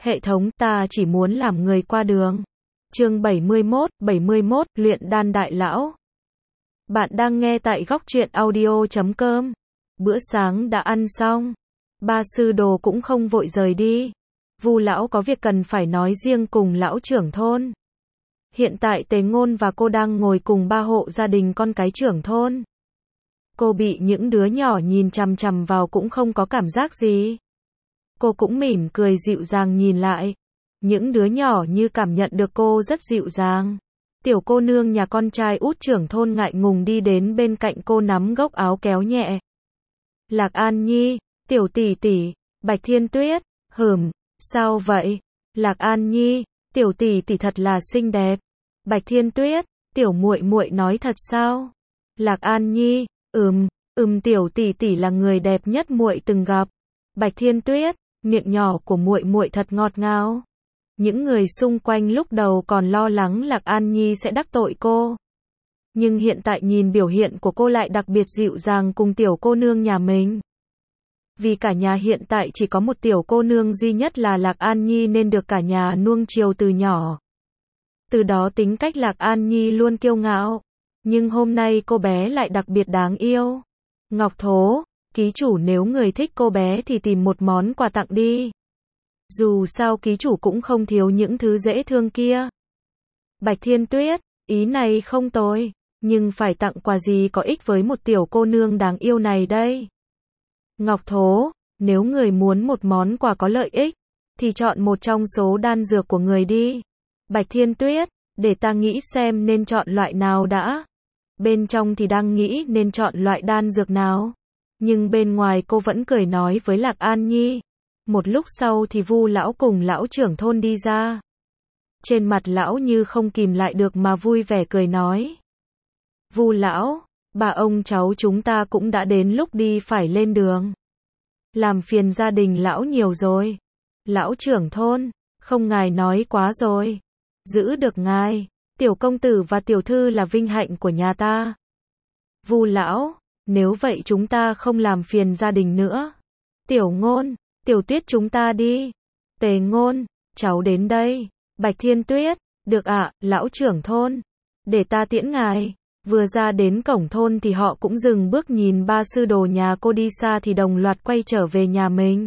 Hệ thống, ta chỉ muốn làm người qua đường. Chương 71, luyện đan đại lão. Bạn đang nghe tại góc truyện audio.com. Bữa sáng đã ăn xong. Ba sư đồ cũng không vội rời đi. Vu lão có việc cần phải nói riêng cùng lão trưởng thôn. Hiện tại Tề Ngôn và cô đang ngồi cùng ba hộ gia đình con cái trưởng thôn. Cô bị những đứa nhỏ nhìn chằm chằm vào cũng không có cảm giác gì. Cô cũng mỉm cười dịu dàng nhìn lại. Những đứa nhỏ như cảm nhận được cô rất dịu dàng. Tiểu cô nương nhà con trai út trưởng thôn ngại ngùng đi đến bên cạnh cô nắm góc áo kéo nhẹ. Lạc An Nhi, tiểu tỷ tỷ, Bạch Thiên Tuyết, sao vậy? Lạc An Nhi, tiểu tỷ tỷ thật là xinh đẹp. Bạch Thiên Tuyết, tiểu muội muội nói thật sao? Lạc An Nhi, tiểu tỷ tỷ là người đẹp nhất muội từng gặp. Bạch Thiên Tuyết, miệng nhỏ của muội muội thật ngọt ngào. Những người xung quanh lúc đầu còn lo lắng Lạc An Nhi sẽ đắc tội cô. Nhưng hiện tại nhìn biểu hiện của cô lại đặc biệt dịu dàng cùng tiểu cô nương nhà mình. Vì cả nhà hiện tại chỉ có một tiểu cô nương duy nhất là Lạc An Nhi nên được cả nhà nuông chiều từ nhỏ. Từ đó tính cách Lạc An Nhi luôn kiêu ngạo. Nhưng hôm nay cô bé lại đặc biệt đáng yêu. Ngọc Thố, ký chủ nếu người thích cô bé thì tìm một món quà tặng đi. Dù sao ký chủ cũng không thiếu những thứ dễ thương kia. Bạch Thiên Tuyết, ý này không tồi, nhưng phải tặng quà gì có ích với một tiểu cô nương đáng yêu này đây? Ngọc Thố, nếu người muốn một món quà có lợi ích, thì chọn một trong số đan dược của người đi. Bạch Thiên Tuyết, để ta nghĩ xem nên chọn loại nào đã. Bên trong thì đang nghĩ nên chọn loại đan dược nào. Nhưng bên ngoài cô vẫn cười nói với Lạc An Nhi. Một lúc sau thì Vu lão cùng lão trưởng thôn đi ra. Trên mặt lão như không kìm lại được mà vui vẻ cười nói. Vu lão, bà ông cháu chúng ta cũng đã đến lúc đi phải lên đường. Làm phiền gia đình lão nhiều rồi. Lão trưởng thôn, không ngài nói quá rồi. Giữ được ngài, tiểu công tử và tiểu thư là vinh hạnh của nhà ta. Vu lão, nếu vậy chúng ta không làm phiền gia đình nữa. Tiểu Ngôn, Tiểu Tuyết chúng ta đi. Tề Ngôn, cháu đến đây. Bạch Thiên Tuyết, được ạ, lão trưởng thôn. Để ta tiễn ngài. Vừa ra đến cổng thôn thì họ cũng dừng bước nhìn ba sư đồ nhà cô đi xa thì đồng loạt quay trở về nhà mình.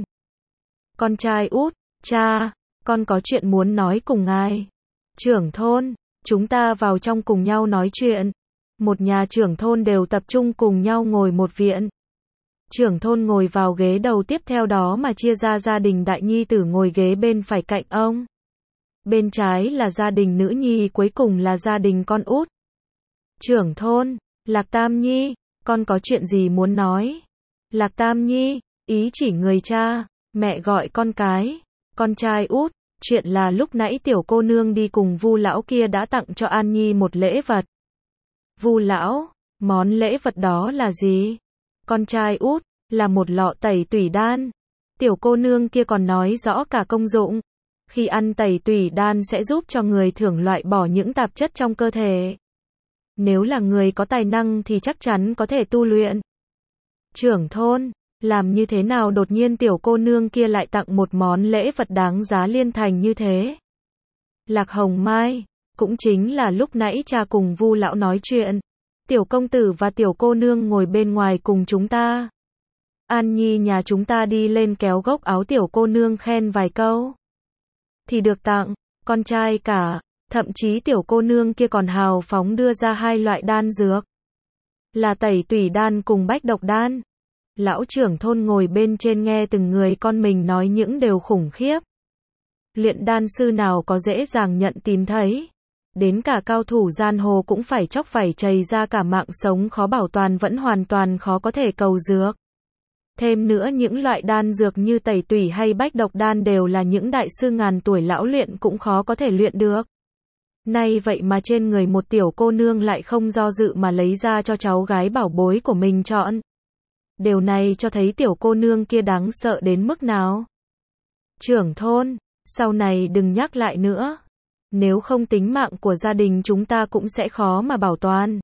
Con trai út, cha, con có chuyện muốn nói cùng ngài. Trưởng thôn, chúng ta vào trong cùng nhau nói chuyện. Một nhà trưởng thôn đều tập trung cùng nhau ngồi một viện. Trưởng thôn ngồi vào ghế đầu tiếp theo đó mà chia ra gia đình đại nhi tử ngồi ghế bên phải cạnh ông. Bên trái là gia đình nữ nhi, cuối cùng là gia đình con út. Trưởng thôn, Lạc Tam Nhi, con có chuyện gì muốn nói? Lạc Tam Nhi, ý chỉ người cha, mẹ gọi con cái. Con trai út, chuyện là lúc nãy tiểu cô nương đi cùng Vu lão kia đã tặng cho An Nhi một lễ vật. Vu lão, món lễ vật đó là gì? Con trai út, là một lọ tẩy tủy đan. Tiểu cô nương kia còn nói rõ cả công dụng. Khi ăn tẩy tủy đan sẽ giúp cho người thưởng loại bỏ những tạp chất trong cơ thể. Nếu là người có tài năng thì chắc chắn có thể tu luyện. Trưởng thôn, làm như thế nào đột nhiên tiểu cô nương kia lại tặng một món lễ vật đáng giá liên thành như thế? Lạc Hồng Mai, cũng chính là lúc nãy cha cùng Vu lão nói chuyện. Tiểu công tử và tiểu cô nương ngồi bên ngoài cùng chúng ta. An Nhi nhà chúng ta đi lên kéo góc áo tiểu cô nương khen vài câu. Thì được tặng, con trai cả, thậm chí tiểu cô nương kia còn hào phóng đưa ra hai loại đan dược. Là tẩy tủy đan cùng bách độc đan. Lão trưởng thôn ngồi bên trên nghe từng người con mình nói những điều khủng khiếp. Luyện đan sư nào có dễ dàng nhận tìm thấy. Đến cả cao thủ giang hồ cũng phải chóc vảy chày ra cả mạng sống khó bảo toàn vẫn hoàn toàn khó có thể cầu dược. Thêm nữa những loại đan dược như tẩy tủy hay bách độc đan đều là những đại sư ngàn tuổi lão luyện cũng khó có thể luyện được. Nay vậy mà trên người một tiểu cô nương lại không do dự mà lấy ra cho cháu gái bảo bối của mình chọn. Điều này cho thấy tiểu cô nương kia đáng sợ đến mức nào. Trưởng thôn, sau này đừng nhắc lại nữa. Nếu không tính mạng của gia đình chúng ta cũng sẽ khó mà bảo toàn.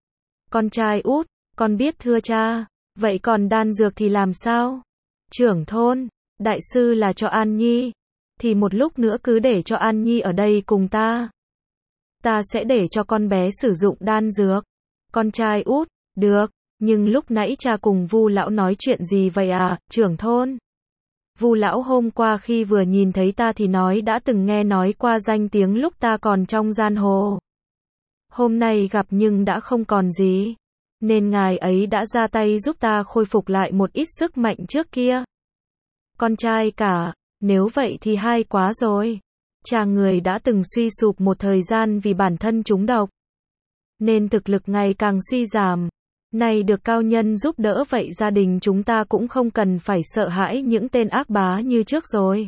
Con trai út, con biết thưa cha. Vậy còn đan dược thì làm sao? Trưởng thôn, đại sư là cho An Nhi. thì một lúc nữa cứ để cho An Nhi ở đây cùng ta. Ta sẽ để cho con bé sử dụng đan dược. Con trai út, được, nhưng lúc nãy cha cùng Vu lão nói chuyện gì vậy à, trưởng thôn? Vu lão hôm qua khi vừa nhìn thấy ta thì nói đã từng nghe nói qua danh tiếng lúc ta còn trong giang hồ. Hôm nay gặp nhưng đã không còn gì, nên ngài ấy đã ra tay giúp ta khôi phục lại một ít sức mạnh trước kia. Con trai cả, nếu vậy thì hay quá rồi. Cha người đã từng suy sụp một thời gian vì bản thân trúng độc, nên thực lực ngày càng suy giảm. Nay được cao nhân giúp đỡ vậy gia đình chúng ta cũng không cần phải sợ hãi những tên ác bá như trước rồi.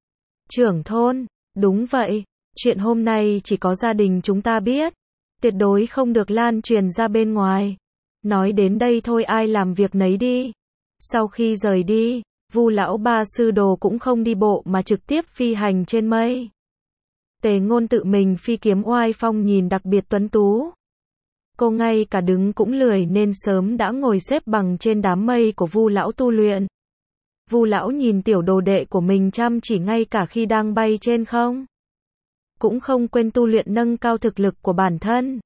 Trưởng thôn, đúng vậy, chuyện hôm nay chỉ có gia đình chúng ta biết, tuyệt đối không được lan truyền ra bên ngoài. Nói đến đây thôi ai làm việc nấy đi. Sau khi rời đi, Vu lão ba sư đồ cũng không đi bộ mà trực tiếp phi hành trên mây. Tề Ngôn tự mình phi kiếm oai phong nhìn đặc biệt tuấn tú. Cô ngay cả đứng cũng lười nên sớm đã ngồi xếp bằng trên đám mây của Vu lão tu luyện. Vu lão nhìn tiểu đồ đệ của mình chăm chỉ ngay cả khi đang bay trên không. Cũng không quên tu luyện nâng cao thực lực của bản thân.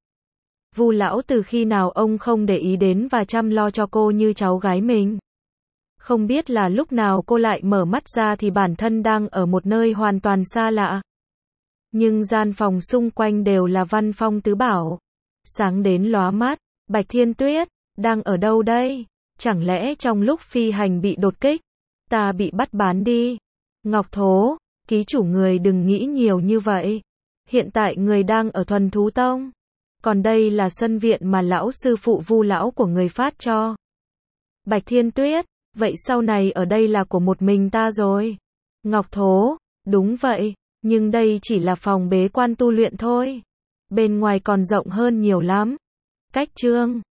Vu lão từ khi nào ông không để ý đến và chăm lo cho cô như cháu gái mình. Không biết là lúc nào cô lại mở mắt ra thì bản thân đang ở một nơi hoàn toàn xa lạ. Nhưng gian phòng xung quanh đều là văn phong tứ bảo. Sáng đến lóa mắt, Bạch Thiên Tuyết, đang ở đâu đây? Chẳng lẽ trong lúc phi hành bị đột kích, ta bị bắt bán đi? Ngọc Thố, ký chủ người đừng nghĩ nhiều như vậy. Hiện tại người đang ở Thuần Thú Tông. Còn đây là sân viện mà lão sư phụ Vu lão của người phát cho. Bạch Thiên Tuyết, vậy sau này ở đây là của một mình ta rồi. Ngọc Thố, đúng vậy, nhưng đây chỉ là phòng bế quan tu luyện thôi. Bên ngoài còn rộng hơn nhiều lắm. Cách chương